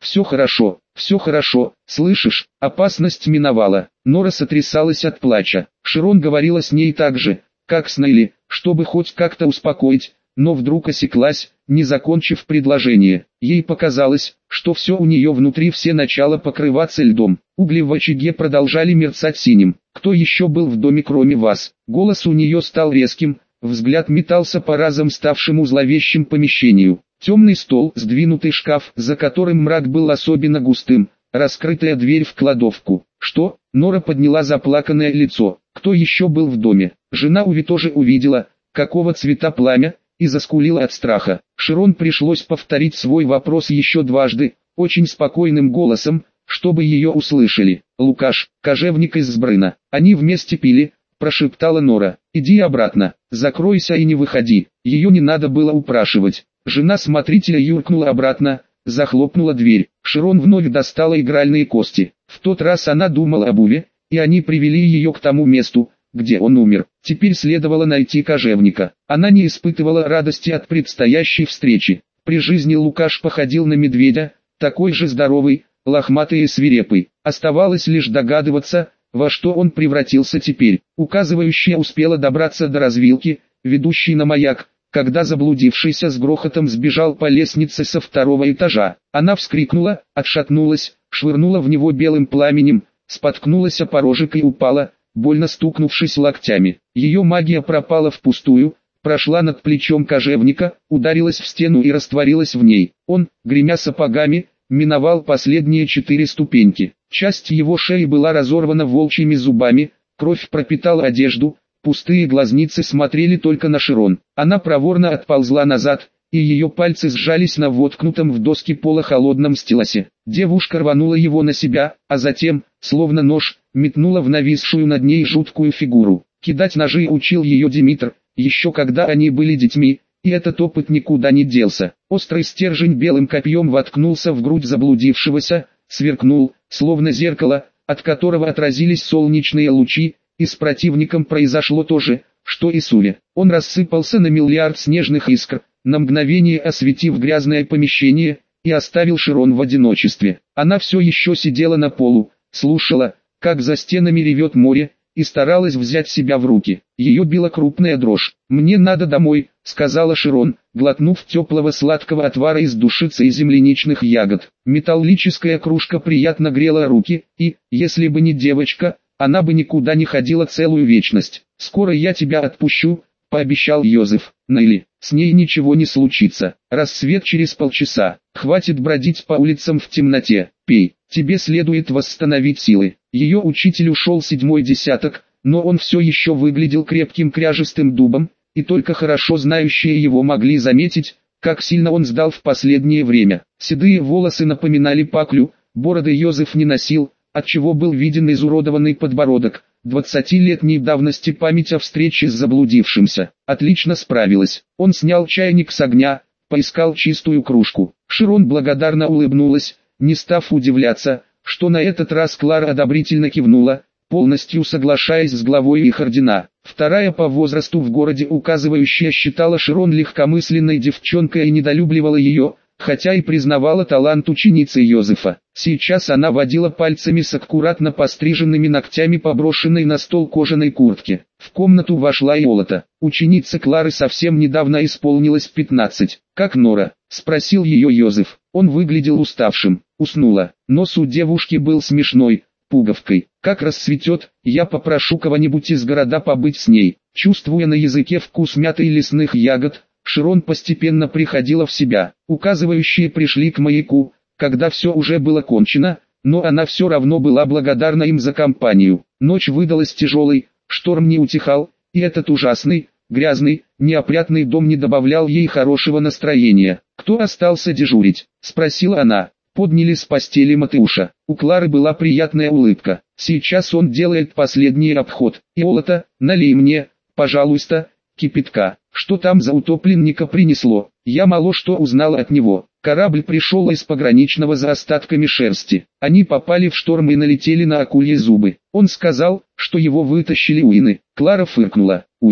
все хорошо, слышишь, опасность миновала». Нора сотрясалась от плача. Широн говорила с ней так же, как с Нелли, чтобы хоть как-то успокоить, но вдруг осеклась, не закончив предложение. Ей показалось, что все у нее внутри все начало покрываться льдом. Угли в очаге продолжали мерцать синим. «Кто еще был в доме кроме вас?» Голос у нее стал резким, взгляд метался по разом ставшему зловещим помещению. Темный стол, сдвинутый шкаф, за которым мрак был особенно густым, раскрытая дверь в кладовку. «Что?» Нора подняла заплаканное лицо. «Кто еще был в доме?» Жена Уви тоже увидела, какого цвета пламя, и заскулила от страха. Широн пришлось повторить свой вопрос еще дважды, очень спокойным голосом, чтобы ее услышали. «Лукаш, кожевник из Сбрына. Они вместе пили», – прошептала Нора. «Иди обратно, закройся и не выходи». Ее не надо было упрашивать. Жена смотрителя юркнула обратно, захлопнула дверь. Широн вновь достала игральные кости. В тот раз она думала об Уве, и они привели ее к тому месту, где он умер. Теперь следовало найти кожевника. Она не испытывала радости от предстоящей встречи. При жизни Лукаш походил на медведя, такой же здоровый, лохматый и свирепый. Оставалось лишь догадываться, во что он превратился теперь. Указывающая успела добраться до развилки, ведущей на маяк, когда заблудившийся с грохотом сбежал по лестнице со второго этажа. Она вскрикнула, отшатнулась, швырнула в него белым пламенем, споткнулась о порожек и упала, больно стукнувшись локтями. Ее магия пропала впустую, прошла над плечом кожевника, ударилась в стену и растворилась в ней. Он, гремя сапогами, миновал последние 4 ступеньки. Часть его шеи была разорвана волчьими зубами, кровь пропитала одежду, пустые глазницы смотрели только на Широн. Она проворно отползла назад, и ее пальцы сжались на воткнутом в доски пола холодном стилосе. Девушка рванула его на себя, а затем, словно нож, метнула в нависшую над ней жуткую фигуру. Кидать ножи учил ее Димитр, еще когда они были детьми, и этот опыт никуда не делся. Острый стержень белым копьем воткнулся в грудь заблудившегося, сверкнул, словно зеркало, от которого отразились солнечные лучи, и с противником произошло то же, что и с Уве. Он рассыпался на миллиард снежных искр, на мгновение осветив грязное помещение, и оставил Широн в одиночестве. Она все еще сидела на полу, слушала, как за стенами ревет море, и старалась взять себя в руки. Ее била крупная дрожь. «Мне надо домой», — сказала Широн, глотнув теплого сладкого отвара из душицы и земляничных ягод. Металлическая кружка приятно грела руки, и, если бы не девочка, она бы никуда не ходила целую вечность. «Скоро я тебя отпущу», — пообещал Йозеф. «Нелли, с ней ничего не случится. Рассвет через полчаса. Хватит бродить по улицам в темноте. Пей. Тебе следует восстановить силы». Ее учитель ушел 7-й десяток, но он все еще выглядел крепким кряжестым дубом, и только хорошо знающие его могли заметить, как сильно он сдал в последнее время. Седые волосы напоминали паклю, бороды Йозеф не носил, отчего был виден изуродованный подбородок. 20-летней давности память о встрече с заблудившимся. Отлично справилась. Он снял чайник с огня, поискал чистую кружку. Широн благодарно улыбнулась, не став удивляться, что на этот раз Клара одобрительно кивнула, полностью соглашаясь с главой их ордена. Вторая по возрасту в городе указывающая считала Широн легкомысленной девчонкой и недолюбливала ее, хотя и признавала талант ученицы Йозефа. Сейчас она водила пальцами с аккуратно постриженными ногтями по брошенной на стол кожаной куртке. В комнату вошла Иолата. Ученица Клары совсем недавно исполнилось 15. «Как Нора?» – спросил ее Йозеф. Он выглядел уставшим. Уснула. Нос у девушки был смешной, пуговкой. «Как расцветет, я попрошу кого-нибудь из города побыть с ней». Чувствуя на языке вкус мяты и лесных ягод, Широн постепенно приходила в себя. Указывающие пришли к маяку, когда все уже было кончено, но она все равно была благодарна им за компанию. Ночь выдалась тяжелой, шторм не утихал, и этот ужасный, грязный, неопрятный дом не добавлял ей хорошего настроения. «Кто остался дежурить?» – спросила она. Подняли с постели Матеуша. У Клары была приятная улыбка. «Сейчас он делает последний обход. Иолата, налей мне, пожалуйста, кипятка». Что там за утопленника принесло? Я мало что узнала от него. Корабль пришел из пограничного за остатками шерсти. Они попали в шторм и налетели на акульи зубы. Он сказал, что его вытащили уины. Клара фыркнула. Уины.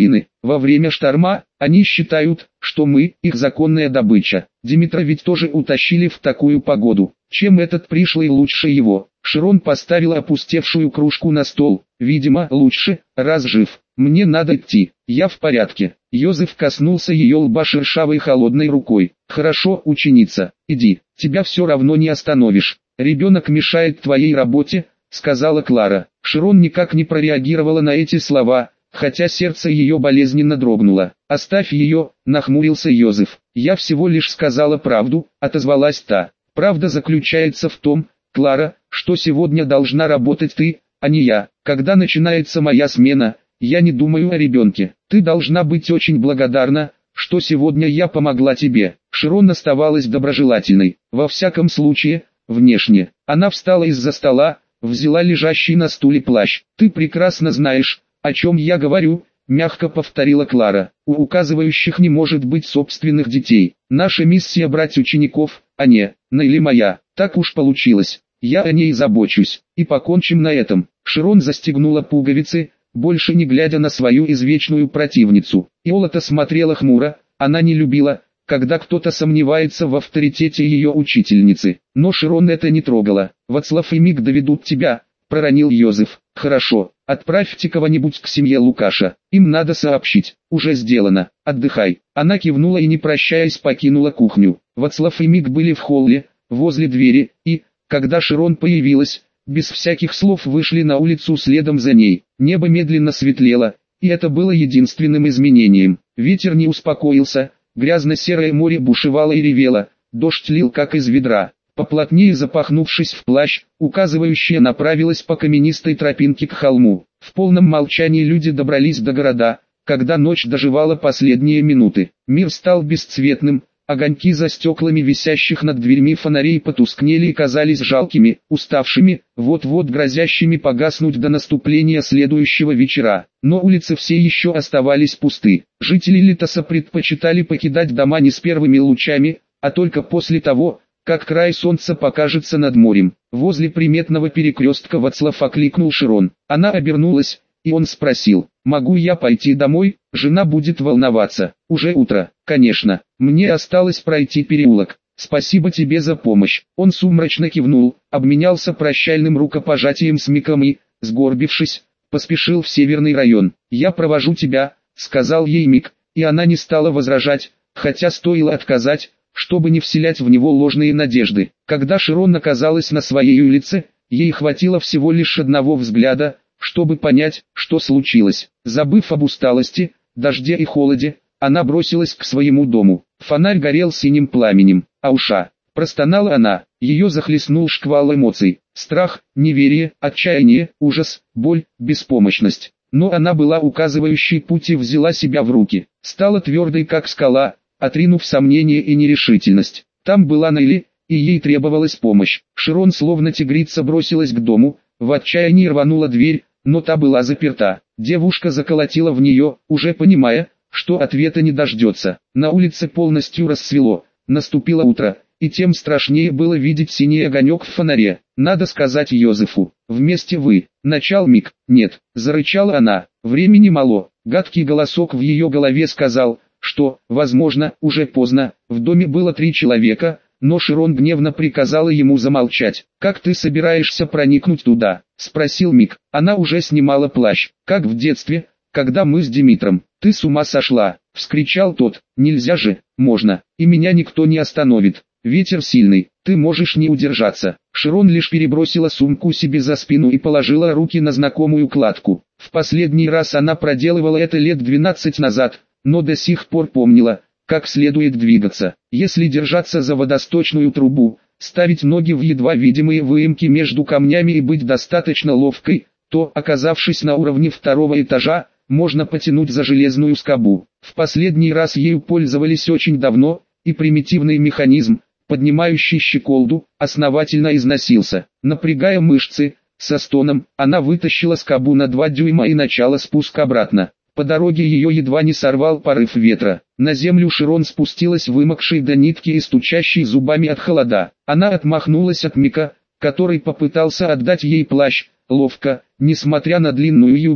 Во время шторма, они считают, что мы, их законная добыча. Димитра ведь тоже утащили в такую погоду. Чем этот пришлый лучше его? Широн поставила опустевшую кружку на стол. Видимо, лучше, раз жив. Мне надо идти. Я в порядке. Йозеф коснулся ее лба шершавой холодной рукой. Хорошо, ученица, иди. Тебя все равно не остановишь. Ребенок мешает твоей работе, сказала Клара. Широн никак не прореагировала на эти слова, хотя сердце ее болезненно дрогнуло. «Оставь ее», — нахмурился Йозеф. «Я всего лишь сказала правду», — отозвалась та. «Правда заключается в том, Клара, что сегодня должна работать ты, а не я. Когда начинается моя смена, я не думаю о ребенке. Ты должна быть очень благодарна, что сегодня я помогла тебе». Широн оставалась доброжелательной. Во всяком случае, внешне. Она встала из-за стола, взяла лежащий на стуле плащ. «Ты прекрасно знаешь, о чем я говорю», — мягко повторила Клара. «У указывающих не может быть собственных детей. Наша миссия брать учеников, а не, или моя. Так уж получилось. Я о ней забочусь. И покончим на этом». Широн застегнула пуговицы, больше не глядя на свою извечную противницу. Иолата смотрела хмуро, она не любила, когда кто-то сомневается в авторитете ее учительницы. Но Широн это не трогало. «Вацлав и Мик доведут тебя», — проронил Йозеф. «Хорошо, отправьте кого-нибудь к семье Лукаша, им надо сообщить». «Уже сделано, отдыхай». Она кивнула и не прощаясь покинула кухню. Вацлав и Мик были в холле, возле двери, и, когда Широн появилась, без всяких слов вышли на улицу следом за ней. Небо медленно светлело, и это было единственным изменением. Ветер не успокоился, грязно-серое море бушевало и ревело, дождь лил как из ведра. Поплотнее запахнувшись в плащ, указывающая направилась по каменистой тропинке к холму. В полном молчании люди добрались до города, когда ночь доживала последние минуты. Мир стал бесцветным, огоньки за стеклами висящих над дверьми фонарей потускнели и казались жалкими, уставшими, вот-вот грозящими погаснуть до наступления следующего вечера. Но улицы все еще оставались пусты. Жители Литоса предпочитали покидать дома не с первыми лучами, а только после того, как край солнца покажется над морем. Возле приметного перекрестка Вацлав окликнул Широн. Она обернулась, и он спросил: «Могу я пойти домой? Жена будет волноваться». «Уже утро, конечно. Мне осталось пройти переулок. Спасибо тебе за помощь». Он сумрачно кивнул, обменялся прощальным рукопожатием с Миком и, сгорбившись, поспешил в северный район. «Я провожу тебя», — сказал ей Мик, и она не стала возражать, хотя стоило отказать, чтобы не вселять в него ложные надежды. Когда Широн оказалась на своей улице, ей хватило всего лишь одного взгляда, чтобы понять, что случилось. Забыв об усталости, дожде и холоде, она бросилась к своему дому. Фонарь горел синим пламенем. «Ауша!» — простонала она. Ее захлестнул шквал эмоций. Страх, неверие, отчаяние, ужас, боль, беспомощность. Но она была указывающей путь и взяла себя в руки. Стала твердой как скала, отринув сомнения и нерешительность. Там была Нелли, и ей требовалась помощь. Широн словно тигрица бросилась к дому, в отчаянии рванула дверь, но та была заперта. Девушка заколотила в нее, уже понимая, что ответа не дождется. На улице полностью рассвело, наступило утро, и тем страшнее было видеть синий огонек в фонаре. «Надо сказать Йозефу, вместе вы». Начал Мик. «Нет», — зарычала она, — «времени мало». Гадкий голосок в ее голове сказал, что, возможно, уже поздно. В доме было 3 человека, но Широн гневно приказала ему замолчать. «Как ты собираешься проникнуть туда?» — спросил Мик. Она уже снимала плащ, как в детстве, когда мы с Димитром. «Ты с ума сошла!» — вскричал тот. «Нельзя же!» «Можно, и меня никто не остановит. Ветер сильный, ты можешь не удержаться». Широн лишь перебросила сумку себе за спину и положила руки на знакомую кладку. В последний раз она проделывала это лет 12 назад, но до сих пор помнила, как следует двигаться. Если держаться за водосточную трубу, ставить ноги в едва видимые выемки между камнями и быть достаточно ловкой, то, оказавшись на уровне 2-го этажа, можно потянуть за железную скобу. В последний раз ею пользовались очень давно, и примитивный механизм, поднимающий щеколду, основательно износился. Напрягая мышцы, со стоном, она вытащила скобу на 2 дюйма и начала спуск обратно. По дороге ее едва не сорвал порыв ветра. На землю Широн спустилась вымокшей до нитки и стучащей зубами от холода. Она отмахнулась от Мика, который попытался отдать ей плащ, ловко, несмотря на длинную юбку,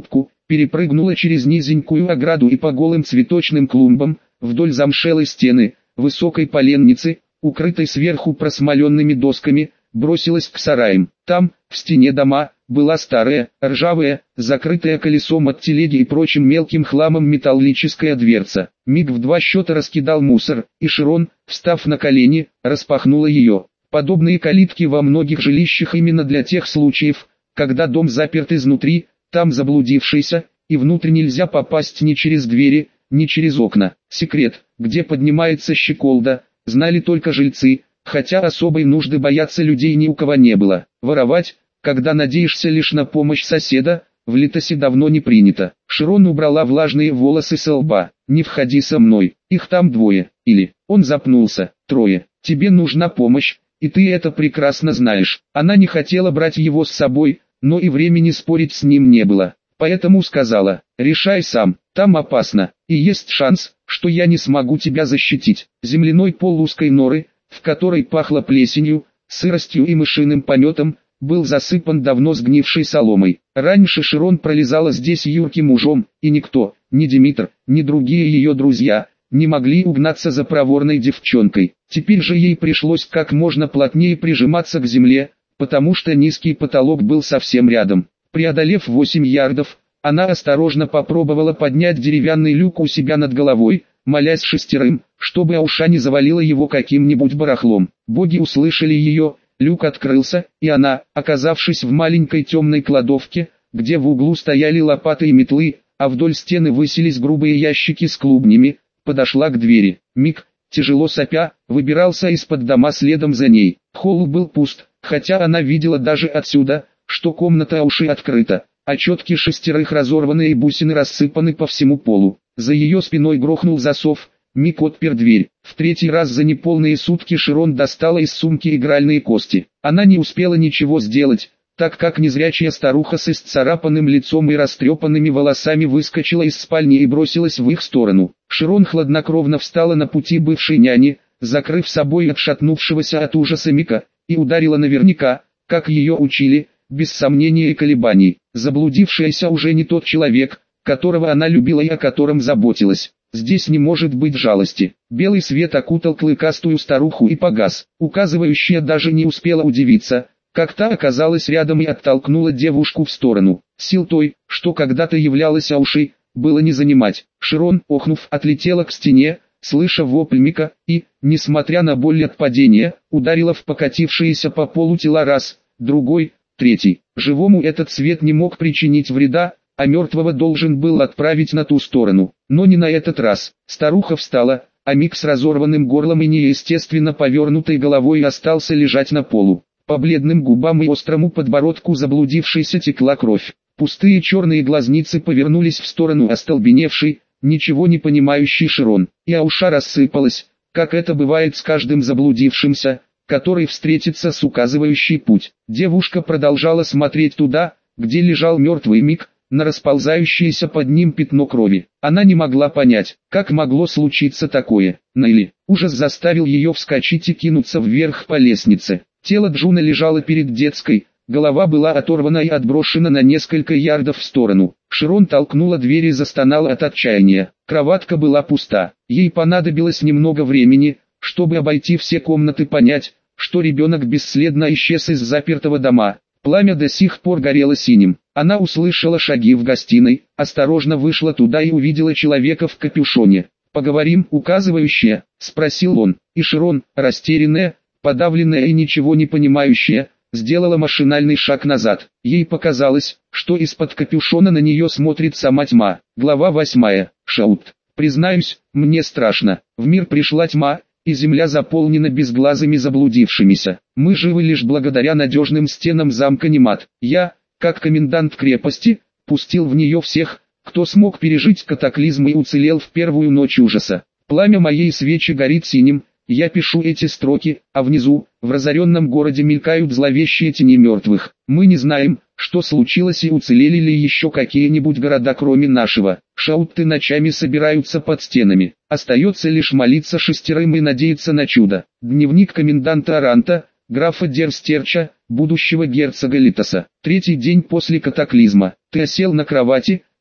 перепрыгнула через низенькую ограду и по голым цветочным клумбам, вдоль замшелой стены, высокой поленницы, укрытой сверху просмоленными досками, бросилась к сараям. Там, в стене дома, была старая, ржавая, закрытая колесом от телеги и прочим мелким хламом металлическая дверца. Миг в два счета раскидал мусор, и Широн, встав на колени, распахнула ее. Подобные калитки во многих жилищах именно для тех случаев, когда дом заперт изнутри, там заблудившийся, и внутрь нельзя попасть ни через двери, ни через окна. Секрет, где поднимается щеколда, знали только жильцы, хотя особой нужды бояться людей ни у кого не было. Воровать, когда надеешься лишь на помощь соседа, в Литосе давно не принято. Широн убрала влажные волосы со лба. «Не входи со мной, их там двое, или...» Он запнулся. «Трое. Тебе нужна помощь, и ты это прекрасно знаешь». Она не хотела брать его с собой, но и времени спорить с ним не было. Поэтому сказала: «Решай сам, там опасно, и есть шанс, что я не смогу тебя защитить». Земляной пол узкой норы, в которой пахло плесенью, сыростью и мышиным пометом, был засыпан давно сгнившей соломой. Раньше Широн пролезала здесь юрким ужом, и никто, ни Димитр, ни другие ее друзья, не могли угнаться за проворной девчонкой. Теперь же ей пришлось как можно плотнее прижиматься к земле, потому что низкий потолок был совсем рядом. Преодолев 8 ярдов, она осторожно попробовала поднять деревянный люк у себя над головой, молясь шестерым, чтобы Ауша не завалила его каким-нибудь барахлом. Боги услышали ее, люк открылся, и она, оказавшись в маленькой темной кладовке, где в углу стояли лопаты и метлы, а вдоль стены высились грубые ящики с клубнями, подошла к двери. Мик, тяжело сопя, выбирался из-под дома следом за ней. Холл был пуст, хотя она видела даже отсюда, что комната Ауши открыта, а четки шестерых разорванные бусины рассыпаны по всему полу. За ее спиной грохнул засов. Мик отпер дверь. В третий раз за неполные сутки Широн достала из сумки игральные кости. Она не успела ничего сделать, так как незрячая старуха с исцарапанным лицом и растрепанными волосами выскочила из спальни и бросилась в их сторону. Широн хладнокровно встала на пути бывшей няни, закрыв собой отшатнувшегося от ужаса Мика, и ударила наверняка, как ее учили, без сомнения и колебаний. Заблудившаяся уже не тот человек, которого она любила и о котором заботилась. Здесь не может быть жалости. Белый свет окутал клыкастую старуху и погас. Указывающая даже не успела удивиться, как та оказалась рядом и оттолкнула девушку в сторону. Сил той, что когда-то являлась Аушей, было не занимать. Широн, охнув, отлетела к стене, слыша вопль Мика, и, несмотря на боль от падения, ударила в покатившиеся по полу тела раз, другой, третий. Живому этот свет не мог причинить вреда, а мертвого должен был отправить на ту сторону. Но не на этот раз. Старуха встала, а Мик с разорванным горлом и неестественно повернутой головой остался лежать на полу. По бледным губам и острому подбородку заблудившейся текла кровь. Пустые черные глазницы повернулись в сторону остолбеневшей, ничего не понимающей Широн. И Ауша рассыпалась, как это бывает с каждым заблудившимся, который встретится с указывающей путь. Девушка продолжала смотреть туда, где лежал мертвый Мик, на расползающееся под ним пятно крови. Она не могла понять, как могло случиться такое. Нелли. Ужас заставил ее вскочить и кинуться вверх по лестнице. Тело Джуна лежало перед детской, голова была оторвана и отброшена на несколько ярдов в сторону. Широн толкнула дверь и застонала от отчаяния. Кроватка была пуста. Ей понадобилось немного времени, чтобы обойти все комнаты, понять, что ребенок бесследно исчез из запертого дома. Пламя до сих пор горело синим. Она услышала шаги в гостиной, осторожно вышла туда и увидела человека в капюшоне. «Поговорим, указывающая?» – спросил он, и Широн, растерянная, подавленная и ничего не понимающая, сделала машинальный шаг назад. Ей показалось, что из-под капюшона на нее смотрит сама тьма. Глава 8. Шаут. «Признаюсь, мне страшно. В мир пришла тьма, и земля заполнена безглазыми заблудившимися. Мы живы лишь благодаря надежным стенам замка Немат. Я, как комендант крепости, пустил в нее всех, кто смог пережить катаклизм и уцелел в первую ночь ужаса. Пламя моей свечи горит синим, я пишу эти строки, а внизу, в разоренном городе мелькают зловещие тени мертвых. Мы не знаем, что случилось и уцелели ли еще какие-нибудь города кроме нашего. Шаутты ночами собираются под стенами. Остается лишь молиться шестерым и надеяться на чудо». Дневник коменданта Аранта, графа Дерстерча, будущего герцога Литоса. 3-й день после катаклизма. Ты осел на кровати,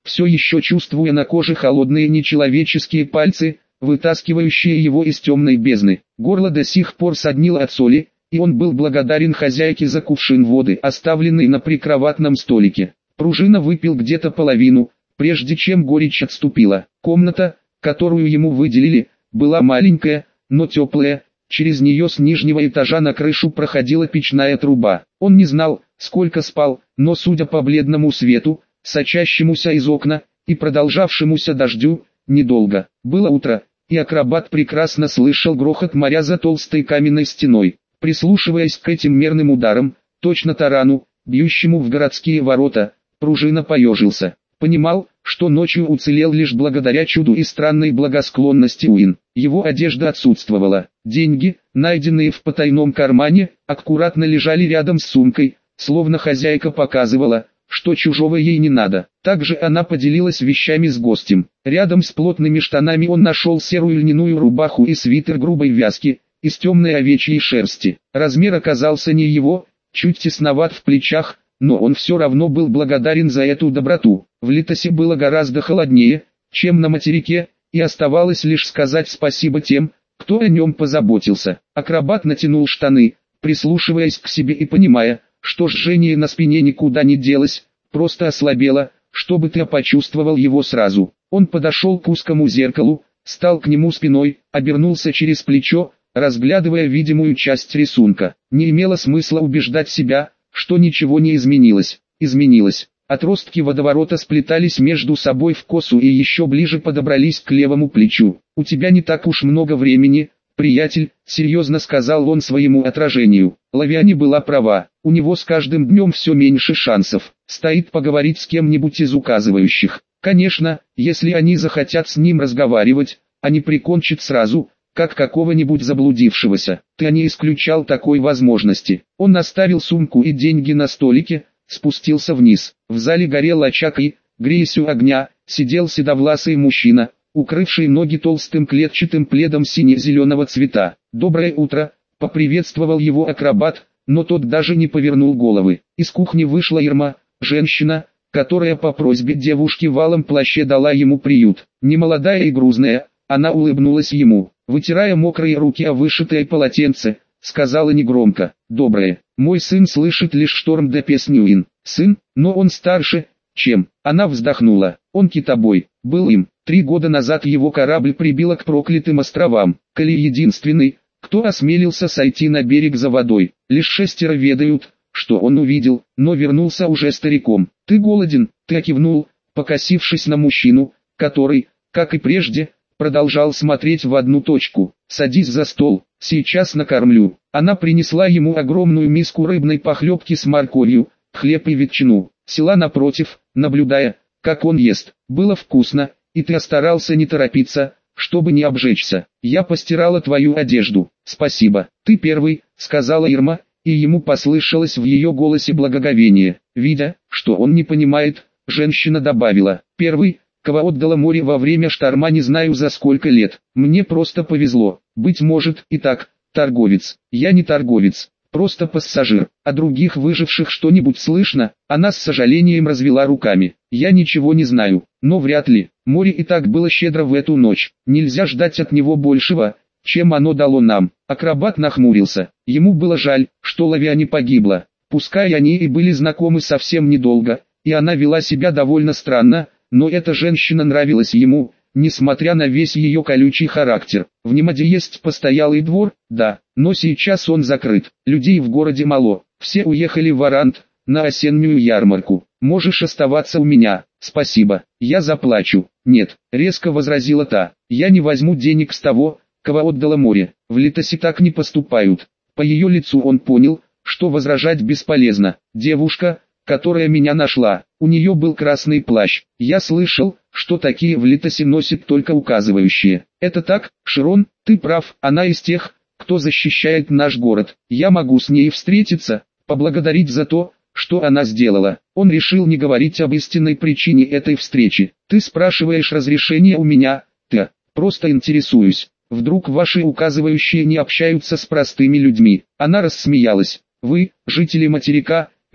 все еще чувствуя на коже холодные нечеловеческие пальцы, вытаскивающие его из темной бездны. Горло до сих пор соднило от соли, и он был благодарен хозяйке за кувшин воды, оставленный на прикроватном столике. Пружина выпил где-то половину, прежде чем горечь отступила. Комната, которую ему выделили, была маленькая, но теплая. Через нее с нижнего этажа на крышу проходила печная труба. Он не знал, сколько спал, но судя по бледному свету, сочащемуся из окна, и продолжавшемуся дождю, недолго. Было утро, и акробат прекрасно слышал грохот моря за толстой каменной стеной. Прислушиваясь к этим мерным ударам, точно тарану, бьющему в городские ворота, Пружина поежился. Понимал, что ночью уцелел лишь благодаря чуду и странной благосклонности Уин. Его одежда отсутствовала. Деньги, найденные в потайном кармане, аккуратно лежали рядом с сумкой, словно хозяйка показывала, что чужого ей не надо. Также она поделилась вещами с гостем. Рядом с плотными штанами он нашел серую льняную рубаху и свитер грубой вязки, из темной овечьей шерсти. Размер оказался не его, чуть тесноват в плечах, но он все равно был благодарен за эту доброту. В Литосе было гораздо холоднее, чем на материке, и оставалось лишь сказать спасибо тем, кто о нем позаботился. Акробат натянул штаны, прислушиваясь к себе и понимая, что жжение на спине никуда не делось, просто ослабело, чтобы ты почувствовал его сразу. Он подошел к узкому зеркалу, стал к нему спиной, обернулся через плечо, разглядывая видимую часть рисунка. Не имело смысла убеждать себя, что ничего не изменилось. Изменилось. Отростки водоворота сплетались между собой в косу и еще ближе подобрались к левому плечу. «У тебя не так уж много времени, приятель», — серьезно сказал он своему отражению. Лавиане была права, у него с каждым днем все меньше шансов. Стоит поговорить с кем-нибудь из указывающих. Конечно, если они захотят с ним разговаривать, они прикончат сразу, как какого-нибудь заблудившегося. Ты не исключал такой возможности. Он оставил сумку и деньги на столике, спустился вниз. В зале горел очаг и, греясь у огня, сидел седовласый мужчина, укрывший ноги толстым клетчатым пледом сине-зеленого цвета. «Доброе утро», — поприветствовал его акробат, но тот даже не повернул головы. Из кухни вышла Ирма, женщина, которая по просьбе девушки в алом плаще дала ему приют. Немолодая и грузная, она улыбнулась ему, вытирая мокрые руки о вышитое полотенце, сказала негромко: «Доброе. Мой сын слышит лишь шторм да песню». «Сын, но он старше, чем...» Она вздохнула. «Он китобой, был им. 3 года назад его корабль прибило к проклятым островам. Коли единственный, кто осмелился сойти на берег за водой. Лишь 6 ведают, что он увидел, но вернулся уже стариком. Ты голоден?» Ты кивнул, покосившись на мужчину, который, как и прежде, продолжал смотреть в одну точку. «Садись за стол, сейчас накормлю». Она принесла ему огромную миску рыбной похлебки с морковью, хлеб и ветчину. Села напротив, наблюдая, как он ест. Было вкусно, и ты старался не торопиться, чтобы не обжечься. «Я постирала твою одежду». «Спасибо. Ты первый», — сказала Ирма, и ему послышалось в ее голосе благоговение. Видя, что он не понимает, женщина добавила: «Первый, кого отдало море во время шторма, не знаю за сколько лет. Мне просто повезло. Быть может, и так, торговец». «Я не торговец, просто пассажир. О других выживших что-нибудь слышно?» Она с сожалением развела руками. «Я ничего не знаю, но вряд ли. Море и так было щедро в эту ночь. Нельзя ждать от него большего, чем оно дало нам». Акробат нахмурился. Ему было жаль, что Лавиане погибла. Пускай они и были знакомы совсем недолго, и она вела себя довольно странно, но эта женщина нравилась ему, несмотря на весь ее колючий характер. В Немаде есть постоялый двор, да, но сейчас он закрыт. Людей в городе мало, все уехали в Арант, на осеннюю ярмарку. Можешь оставаться у меня. Спасибо, я заплачу. Нет, резко возразила та, я не возьму денег с того, кого отдало море. В Литосе так не поступают. По ее лицу он понял, что возражать бесполезно. Девушка, которая меня нашла, у нее был красный плащ. Я слышал, что такие в Литосе носят только указывающие. Это так, Широн, ты прав, она из тех, кто защищает наш город. Я могу с ней встретиться, поблагодарить за то, что она сделала. Он решил не говорить об истинной причине этой встречи. Ты спрашиваешь разрешения у меня, ты, просто интересуюсь. Вдруг ваши указывающие не общаются с простыми людьми? Она рассмеялась. Вы, жители материка,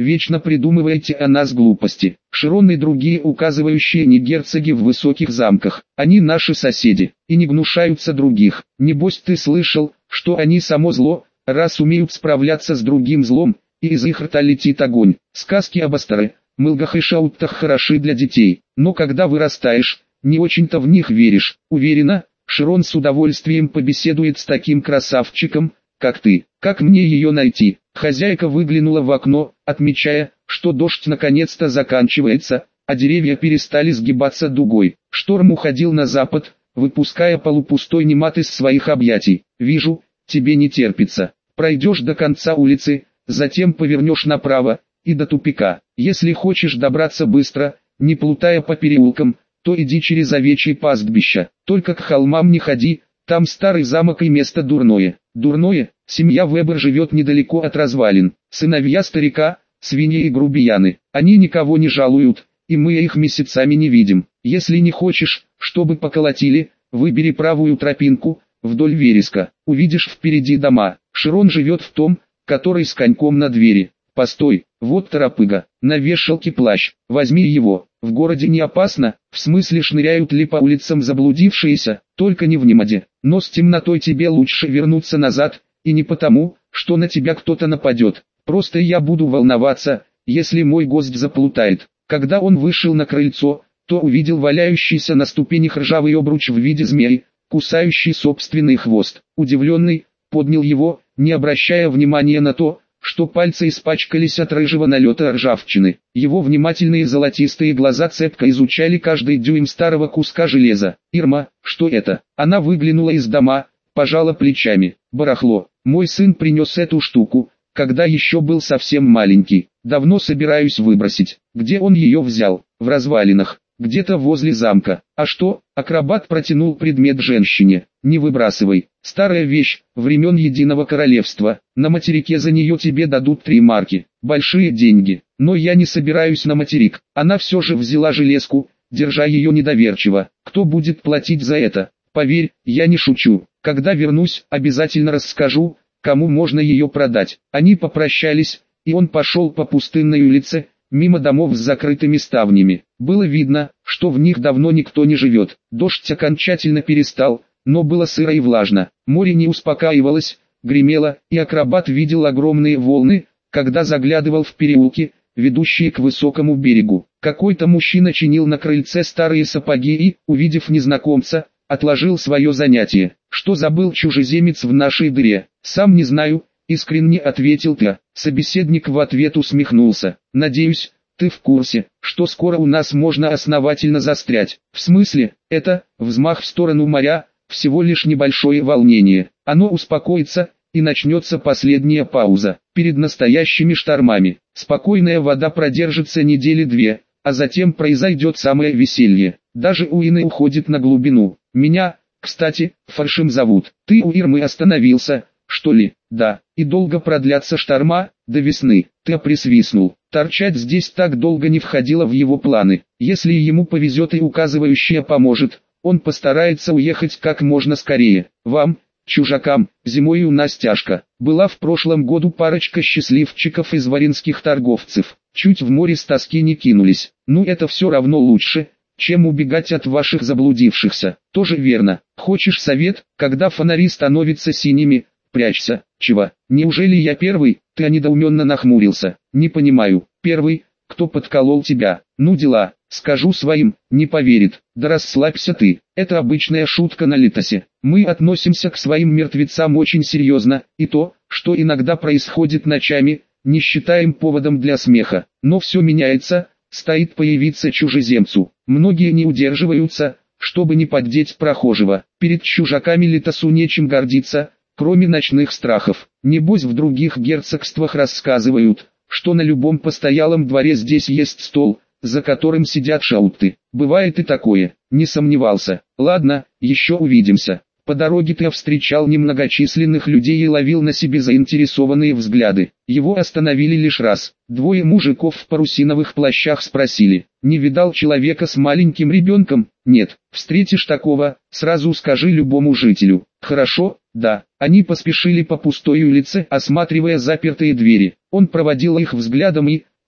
вечно придумываете о нас глупости. Широн и другие указывающие не герцоги в высоких замках, они наши соседи, и не гнушаются других. Небось ты слышал, что они само зло, раз умеют справляться с другим злом, и из их рта летит огонь. Сказки об Астаре, Мылгах и Шауттах хороши для детей, но когда вырастаешь, не очень-то в них веришь. Уверена, Широн с удовольствием побеседует с таким красавчиком, как ты. Как мне ее найти? Хозяйка выглянула в окно, отмечая, что дождь наконец-то заканчивается, а деревья перестали сгибаться дугой. Шторм уходил на запад, выпуская полупустой немат из своих объятий. «Вижу, тебе не терпится. Пройдешь до конца улицы, затем повернешь направо, и до тупика. Если хочешь добраться быстро, не плутая по переулкам, то иди через овечьи пастбища. Только к холмам не ходи, там старый замок и место дурное». Дурное? Семья Вебер живет недалеко от развалин. Сыновья старика, свиньи и грубияны. Они никого не жалуют, и мы их месяцами не видим. Если не хочешь, чтобы поколотили, выбери правую тропинку, вдоль вереска. Увидишь впереди дома. Широн живет в том, который с коньком на двери. Постой, вот торопыга, на вешалке плащ, возьми его. В городе не опасно, в смысле шныряют ли по улицам заблудившиеся, только не в Немаде. Но с темнотой тебе лучше вернуться назад, и не потому, что на тебя кто-то нападет. Просто я буду волноваться, если мой гость заплутает. Когда он вышел на крыльцо, то увидел валяющийся на ступенях ржавый обруч в виде змеи, кусающий собственный хвост. Удивленный, поднял его, не обращая внимания на то, что пальцы испачкались от рыжего налета ржавчины. Его внимательные золотистые глаза цепко изучали каждый дюйм старого куска железа. «Ирма, что это?» Она выглянула из дома, пожала плечами. «Барахло. Мой сын принес эту штуку, когда еще был совсем маленький. Давно собираюсь выбросить. Где он ее взял? В развалинах. Где-то возле замка. А что?» Акробат протянул предмет женщине. «Не выбрасывай. Старая вещь, времен Единого Королевства. На материке за нее тебе дадут 3 марки. Большие деньги. Но я не собираюсь на материк». Она все же взяла железку, держа ее недоверчиво. «Кто будет платить за это? Поверь, я не шучу. Когда вернусь, обязательно расскажу, кому можно ее продать». Они попрощались, и он пошел по пустынной улице, мимо домов с закрытыми ставнями. Было видно, что в них давно никто не живет. Дождь окончательно перестал, но было сыро и влажно. Море не успокаивалось, гремело, и акробат видел огромные волны, когда заглядывал в переулки, ведущие к высокому берегу. Какой-то мужчина чинил на крыльце старые сапоги и, увидев незнакомца, отложил свое занятие. «Что забыл чужеземец в нашей дыре?» «Сам не знаю», — искренне ответил Та. Собеседник в ответ усмехнулся. «Надеюсь, ты в курсе, что скоро у нас можно основательно застрять». «В смысле?» «Это, взмах в сторону моря, всего лишь небольшое волнение. Оно успокоится, и начнется последняя пауза. Перед настоящими штормами. Спокойная вода продержится недели 2, а затем произойдет самое веселье. Даже Уины уходит на глубину. Меня, кстати, Фаршем зовут. Ты у Ирмы остановился, что ли?» «Да». «И долго продлятся шторма?» «До весны». Ты присвистнул. Торчать здесь так долго не входило в его планы. Если ему повезет и указывающая поможет, он постарается уехать как можно скорее. Вам, чужакам, зимой у нас тяжко. Была в прошлом году парочка счастливчиков из варинских торговцев. Чуть в море с тоски не кинулись. Ну это все равно лучше, чем убегать от ваших заблудившихся. Тоже верно. Хочешь совет? Когда фонари становятся синими, прячься. Чего? Неужели я первый? Ты недоуменно нахмурился. Не понимаю. Первый, кто подколол тебя? Ну дела. Скажу своим, не поверит. Да расслабься ты. Это обычная шутка на Литосе. Мы относимся к своим мертвецам очень серьезно, и то, что иногда происходит ночами, не считаем поводом для смеха. Но все меняется, стоит появиться чужеземцу. Многие не удерживаются, чтобы не поддеть прохожего. Перед чужаками Литосу нечем гордиться, кроме ночных страхов. Небось в других герцогствах рассказывают, что на любом постоялом дворе здесь есть стол, за которым сидят шаутты. Бывает и такое, не сомневался. Ладно, еще увидимся. По дороге Ты встречал немногочисленных людей и ловил на себе заинтересованные взгляды. Его остановили лишь раз. 2 мужиков в парусиновых плащах спросили: «Не видал человека с маленьким ребенком?» «Нет». «Встретишь такого, сразу скажи любому жителю». «Хорошо, да». Они поспешили по пустой улице, осматривая запертые двери. Он проводил их взглядом и,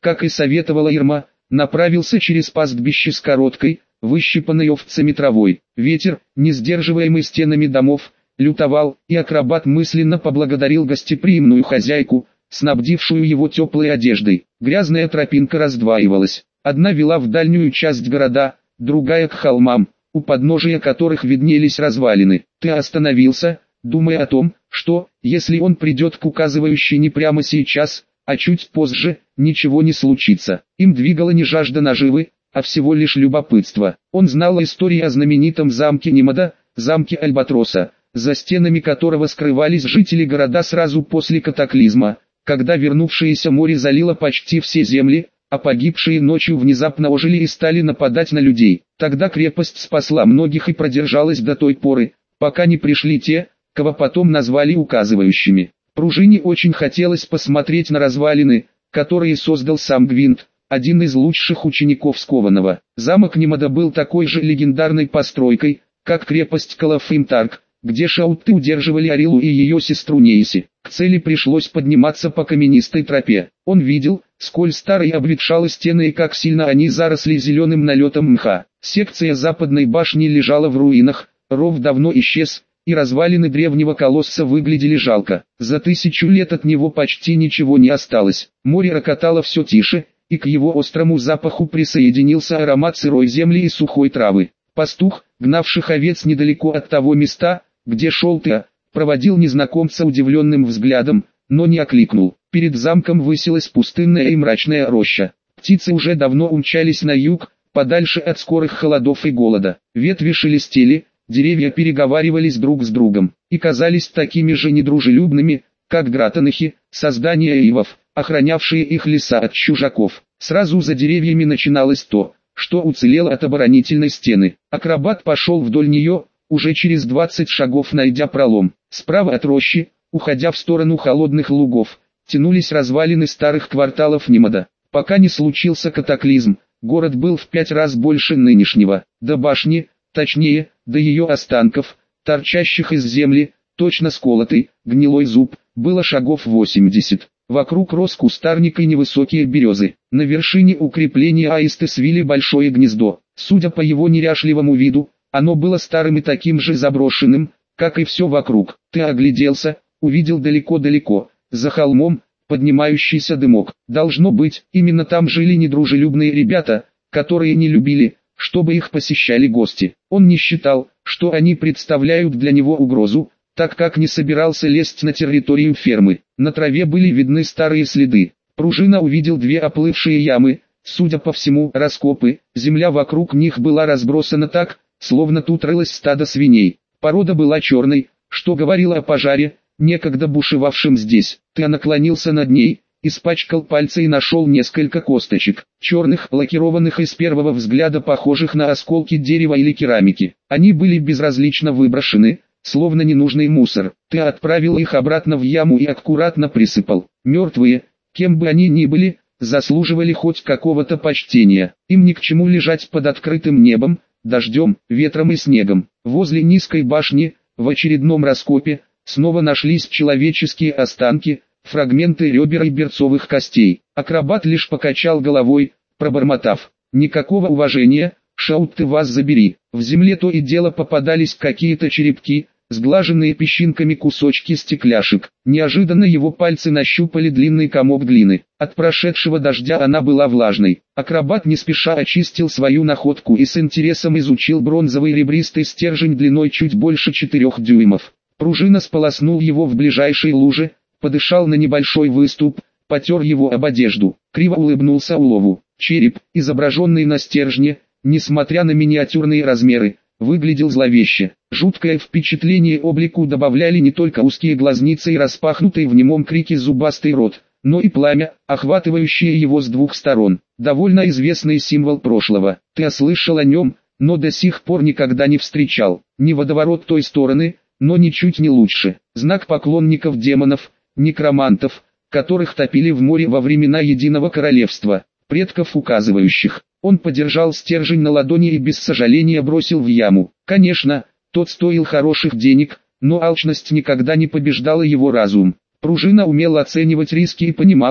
как и советовала Ирма, направился через пастбище с короткой, выщипанной овцами травой. Ветер, не сдерживаемый стенами домов, лютовал, и акробат мысленно поблагодарил гостеприимную хозяйку, снабдившую его теплой одеждой. Грязная тропинка раздваивалась. Одна вела в дальнюю часть города, другая к холмам, у подножия которых виднелись развалины. Ты остановился, думая о том, что, если он придет к указывающей не прямо сейчас, а чуть позже, ничего не случится. Им двигала не жажда наживы, а всего лишь любопытство. Он знал истории о знаменитом замке Немада, замке Альбатроса, за стенами которого скрывались жители города сразу после катаклизма, когда вернувшееся море залило почти все земли, а погибшие ночью внезапно ожили и стали нападать на людей. Тогда крепость спасла многих и продержалась до той поры, пока не пришли те, кого потом назвали указывающими. Пружине очень хотелось посмотреть на развалины, которые создал сам Гвинт, один из лучших учеников Скованного. Замок Немада был такой же легендарной постройкой, как крепость Калафимтарк, где шаутты удерживали Арилу и ее сестру Нейси. К цели пришлось подниматься по каменистой тропе. Он видел, сколь старые обветшалы стены и как сильно они заросли зеленым налетом мха. Секция западной башни лежала в руинах, ров давно исчез, и развалины древнего колосса выглядели жалко. За 1000 лет от него почти ничего не осталось. Море рокотало все тише, и к его острому запаху присоединился аромат сырой земли и сухой травы. Пастух, гнавших овец недалеко от того места, где шел Теа, проводил незнакомца удивленным взглядом, но не окликнул. Перед замком высилась пустынная и мрачная роща. Птицы уже давно умчались на юг, подальше от скорых холодов и голода. Ветви шелестели, деревья переговаривались друг с другом, и казались такими же недружелюбными, как гратанахи, создания ивов, охранявшие их леса от чужаков. Сразу за деревьями начиналось то, что уцелело от оборонительной стены. Акробат пошел вдоль нее, уже через 20 шагов найдя пролом. Справа от рощи, уходя в сторону холодных лугов, тянулись развалины старых кварталов Немада. Пока не случился катаклизм, город был в 5 раз больше нынешнего. До башни, точнее, до ее останков, торчащих из земли, точно сколотый, гнилой зуб, было шагов 80. Вокруг рос кустарник и невысокие березы. На вершине укрепления аисты свили большое гнездо. Судя по его неряшливому виду, оно было старым и таким же заброшенным, как и все вокруг. Ты огляделся, увидел далеко-далеко, за холмом, поднимающийся дымок. Должно быть, именно там жили недружелюбные ребята, которые не любили, чтобы их посещали гости. Он не считал, что они представляют для него угрозу, так как не собирался лезть на территорию фермы. На траве были видны старые следы. Пружина увидел 2 оплывшие ямы, судя по всему, раскопы. Земля вокруг них была разбросана так, словно тут рылось стадо свиней. Порода была черной, что говорило о пожаре, некогда бушевавшем здесь. Ты наклонился над ней, испачкал пальцы и нашел несколько косточек, черных, лакированных и с первого взгляда похожих на осколки дерева или керамики. Они были безразлично выброшены, словно ненужный мусор. Ты отправил их обратно в яму и аккуратно присыпал. Мертвые, кем бы они ни были, заслуживали хоть какого-то почтения. Им ни к чему лежать под открытым небом, дождем, ветром и снегом. Возле низкой башни, в очередном раскопе, снова нашлись человеческие останки, фрагменты ребер и берцовых костей. Акробат лишь покачал головой, пробормотав: «Никакого уважения, Шаут, ты вас забери». В земле то и дело попадались какие-то черепки, сглаженные песчинками кусочки стекляшек. Неожиданно его пальцы нащупали длинный комок глины. От прошедшего дождя она была влажной. Акробат не спеша очистил свою находку и с интересом изучил бронзовый ребристый стержень длиной чуть больше 4 дюймов. Пружина сполоснул его в ближайшей луже, подышал на небольшой выступ, потер его об одежду, криво улыбнулся улову. Череп, изображенный на стержне, несмотря на миниатюрные размеры, выглядел зловеще. Жуткое впечатление облику добавляли не только узкие глазницы и распахнутый в немом крике зубастый рот, но и пламя, охватывающее его с 2 сторон. Довольно известный символ прошлого. Ты слышал о нем, но до сих пор никогда не встречал. Не водоворот той стороны, но ничуть не лучше. Знак поклонников демонов, некромантов, которых топили в море во времена Единого Королевства, предков указывающих. Он подержал стержень на ладони и без сожаления бросил в яму. Конечно, тот стоил хороших денег, но алчность никогда не побеждала его разум. Пружина умел оценивать риски и понимал,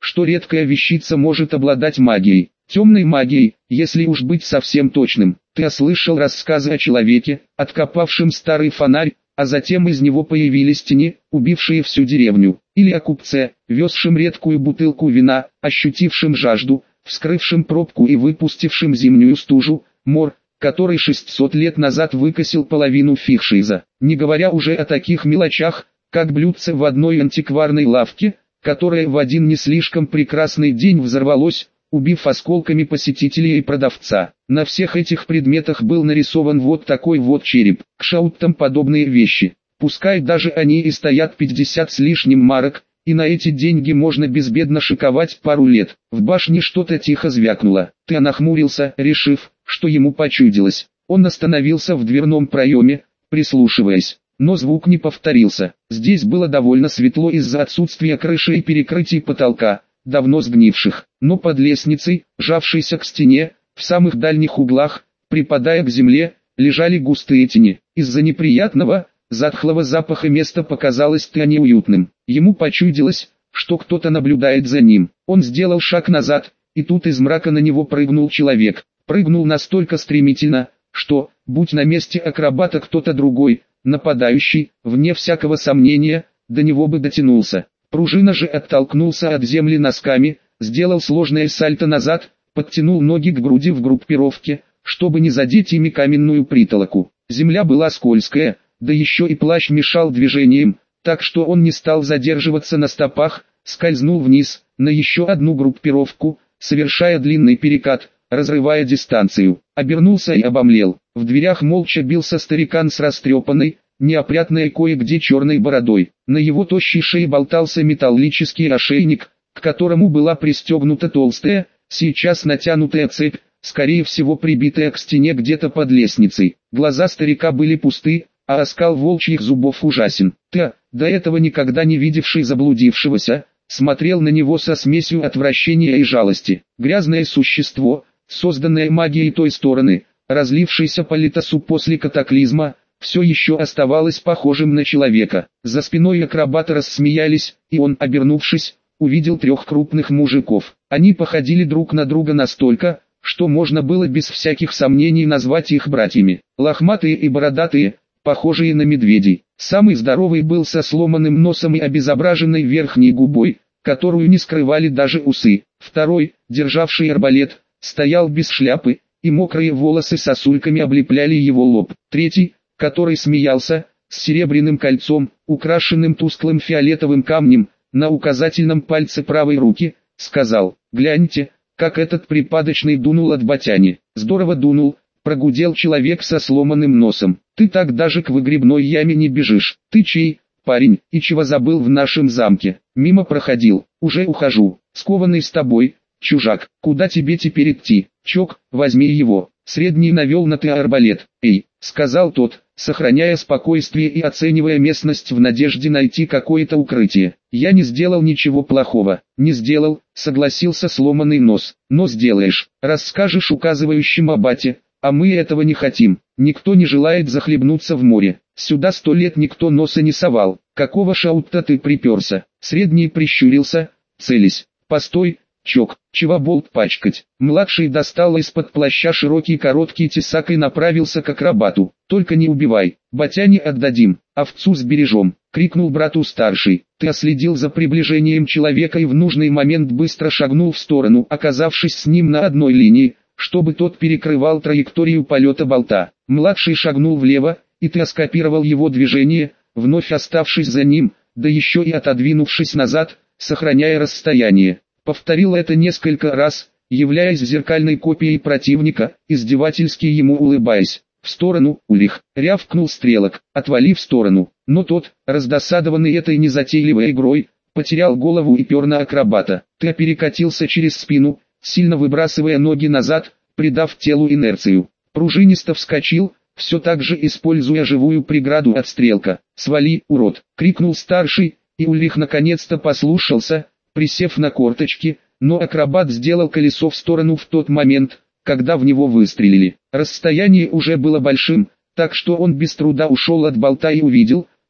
что редкая вещица может обладать магией. Темной магией, если уж быть совсем точным. Ты слышал рассказы о человеке, откопавшем старый фонарь, а затем из него появились тени, убившие всю деревню. Или о купце, везшем редкую бутылку вина, ощутившем жажду, вскрывшем пробку и выпустившем зимнюю стужу, мор, который 600 лет назад выкосил половину Фихшиза. Не говоря уже о таких мелочах, как блюдце в одной антикварной лавке, которое в один не слишком прекрасный день взорвалось, убив осколками посетителя и продавца. На всех этих предметах был нарисован вот такой вот череп. К шауттам подобные вещи. Пускай даже они и стоят 50 с лишним марок, и на эти деньги можно безбедно шиковать пару лет. В башне что-то тихо звякнуло. Ты нахмурился, решив, что ему почудилось. Он остановился в дверном проеме, прислушиваясь. Но звук не повторился. Здесь было довольно светло из-за отсутствия крыши и перекрытий потолка, давно сгнивших. Но под лестницей, жавшейся к стене, в самых дальних углах, припадая к земле, лежали густые тени. Из-за неприятного, затхлого запаха место показалось неуютным. Ему почудилось, что кто-то наблюдает за ним. Он сделал шаг назад, и тут из мрака на него прыгнул человек. Прыгнул настолько стремительно, что, будь на месте акробата кто-то другой, нападающий, вне всякого сомнения, до него бы дотянулся. Пружина же оттолкнулся от земли носками, сделал сложное сальто назад, подтянул ноги к груди в группировке, чтобы не задеть ими каменную притолоку. Земля была скользкая, да еще и плащ мешал движениям, так что он не стал задерживаться на стопах, скользнул вниз, на еще одну группировку, совершая длинный перекат, разрывая дистанцию. Обернулся и обомлел. В дверях молча бился старикан с растрепанной, неопрятной кое-где черной бородой. На его тощей шее болтался металлический ошейник, к которому была пристегнута толстая, сейчас натянутая цепь, скорее всего прибитая к стене где-то под лестницей. Глаза старика были пусты, а оскал волчьих зубов ужасен. Ты, до этого никогда не видевший заблудившегося, смотрел на него со смесью отвращения и жалости. Грязное существо, созданное магией той стороны, разлившееся по литосу после катаклизма, все еще оставалось похожим на человека. За спиной акробата рассмеялись, и он, обернувшись, увидел 3 крупных мужиков. Они походили друг на друга настолько, что можно было без всяких сомнений назвать их братьями. Лохматые и бородатые, похожие на медведей. Самый здоровый был со сломанным носом и обезображенной верхней губой, которую не скрывали даже усы. Второй, державший арбалет, стоял без шляпы, и мокрые волосы сосульками облепляли его лоб. Третий, который смеялся, с серебряным кольцом, украшенным тусклым фиолетовым камнем, на указательном пальце правой руки, сказал: «Гляньте, как этот припадочный дунул от батяни». «Здорово дунул», прогудел человек со сломанным носом. «Ты так даже к выгребной яме не бежишь. Ты чей, парень, и чего забыл в нашем замке?» «Мимо проходил, уже ухожу. Скованный с тобой, чужак, куда тебе теперь идти?» «Чок, возьми его». Средний навел на арбалет. «Эй», сказал тот, сохраняя спокойствие и оценивая местность в надежде найти какое-то укрытие. «Я не сделал ничего плохого». «Не сделал», согласился сломанный нос. «Но сделаешь, расскажешь указывающим аббате, а мы этого не хотим. Никто не желает захлебнуться в море. Сюда 100 лет никто носа не совал. Какого шаутта ты приперся?» Средний прищурился, целясь. «Постой, чок, чего болт пачкать?» Младший достал из-под плаща широкий короткий тесак и направился к акробату. «Только не убивай, батяне отдадим, овцу сбережем», — крикнул брату старший. Ты следил за приближением человека и в нужный момент быстро шагнул в сторону, оказавшись с ним на одной линии, чтобы тот перекрывал траекторию полета болта. Младший шагнул влево, и ты скопировал его движение, вновь оставшись за ним, да еще и отодвинувшись назад, сохраняя расстояние. Повторил это несколько раз, являясь зеркальной копией противника, издевательски ему улыбаясь. «В сторону, Улих!» — рявкнул стрелок. «Отвали в сторону!» Но тот, раздосадованный этой незатейливой игрой, потерял голову и пер на акробата. Ты перекатился через спину, сильно выбрасывая ноги назад, придав телу инерцию. Пружинисто вскочил, все так же используя живую преграду от стрелка. «Свали, урод!» — крикнул старший, и Улих наконец-то послушался, присев на корточки, но акробат сделал колесо в сторону в тот момент, когда в него выстрелили. Расстояние уже было большим, так что он без труда ушел от болта и увидел,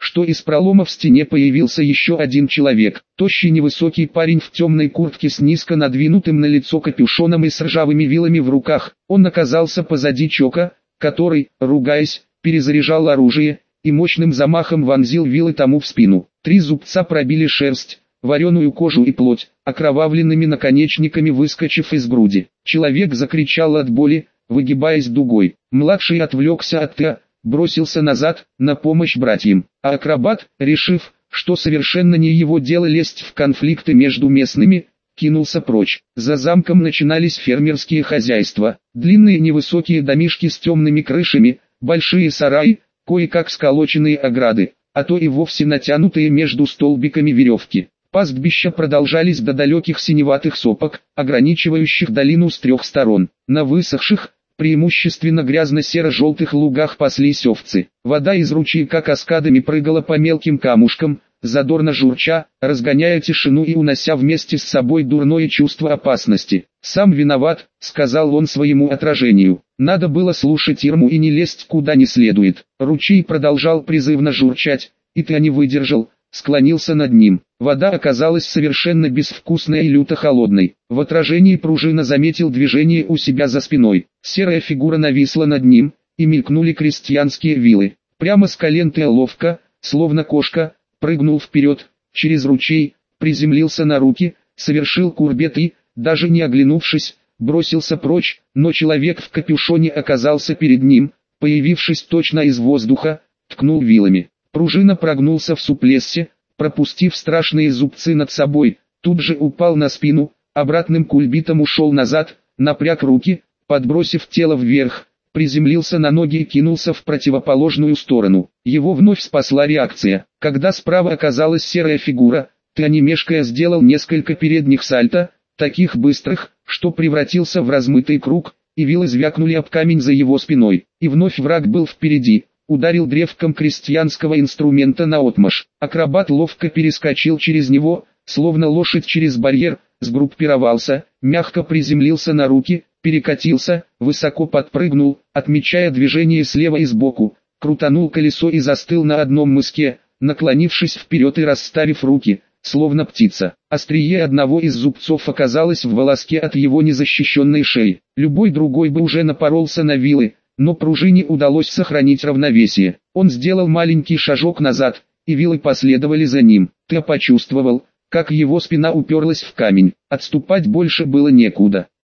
что из пролома в стене появился еще один человек. Тощий невысокий парень в темной куртке с низко надвинутым на лицо капюшоном и с ржавыми вилами в руках. Он оказался позади Чока, который, ругаясь, перезаряжал оружие и мощным замахом вонзил вилы тому в спину. 3 зубца пробили шерсть, вареную кожу и плоть, окровавленными наконечниками выскочив из груди. Человек закричал от боли, выгибаясь дугой. Младший отвлекся от Т, бросился назад, на помощь братьям. А акробат, решив, что совершенно не его дело лезть в конфликты между местными, кинулся прочь. За замком начинались фермерские хозяйства. Длинные невысокие домишки с темными крышами, большие сараи, кое-как сколоченные ограды, а то и вовсе натянутые между столбиками веревки. Пастбища продолжались до далеких синеватых сопок, ограничивающих долину с 3 сторон. На высохших, преимущественно грязно-серо-желтых лугах паслись овцы. Вода из ручейка каскадами прыгала по мелким камушкам, задорно журча, разгоняя тишину и унося вместе с собой дурное чувство опасности. «Сам виноват», — сказал он своему отражению. «Надо было слушать Ирму и не лезть куда не следует». Ручей продолжал призывно журчать, и Т не выдержал, склонился над ним. Вода оказалась совершенно безвкусной и люто холодной. В отражении пружина заметил движение у себя за спиной. Серая фигура нависла над ним, и мелькнули крестьянские вилы. Прямо с колен Т ловко, словно кошка, прыгнул вперед, через ручей, приземлился на руки, совершил курбет и, даже не оглянувшись, бросился прочь, но человек в капюшоне оказался перед ним, появившись точно из воздуха, ткнул вилами. Пружина прогнулся в суплессе, пропустив страшные зубцы над собой, тут же упал на спину, обратным кульбитом ушел назад, напряг руки, подбросив тело вверх, приземлился на ноги и кинулся в противоположную сторону. Его вновь спасла реакция. Когда справа оказалась серая фигура, Т не мешкая сделал несколько передних сальто, таких быстрых, что превратился в размытый круг, и вилы звякнули об камень за его спиной. И вновь враг был впереди. Ударил древком крестьянского инструмента наотмашь. Акробат ловко перескочил через него, словно лошадь через барьер, сгруппировался, мягко приземлился на руки, перекатился, высоко подпрыгнул, отмечая движение слева и сбоку, крутанул колесо и застыл на одном мыске, наклонившись вперед и расставив руки, словно птица. Острие одного из зубцов оказалось в волоске от его незащищенной шеи. Любой другой бы уже напоролся на вилы, но пружине удалось сохранить равновесие. Он сделал маленький шажок назад, и вилы последовали за ним. Т почувствовал, как его спина уперлась в камень. Отступать больше было некуда.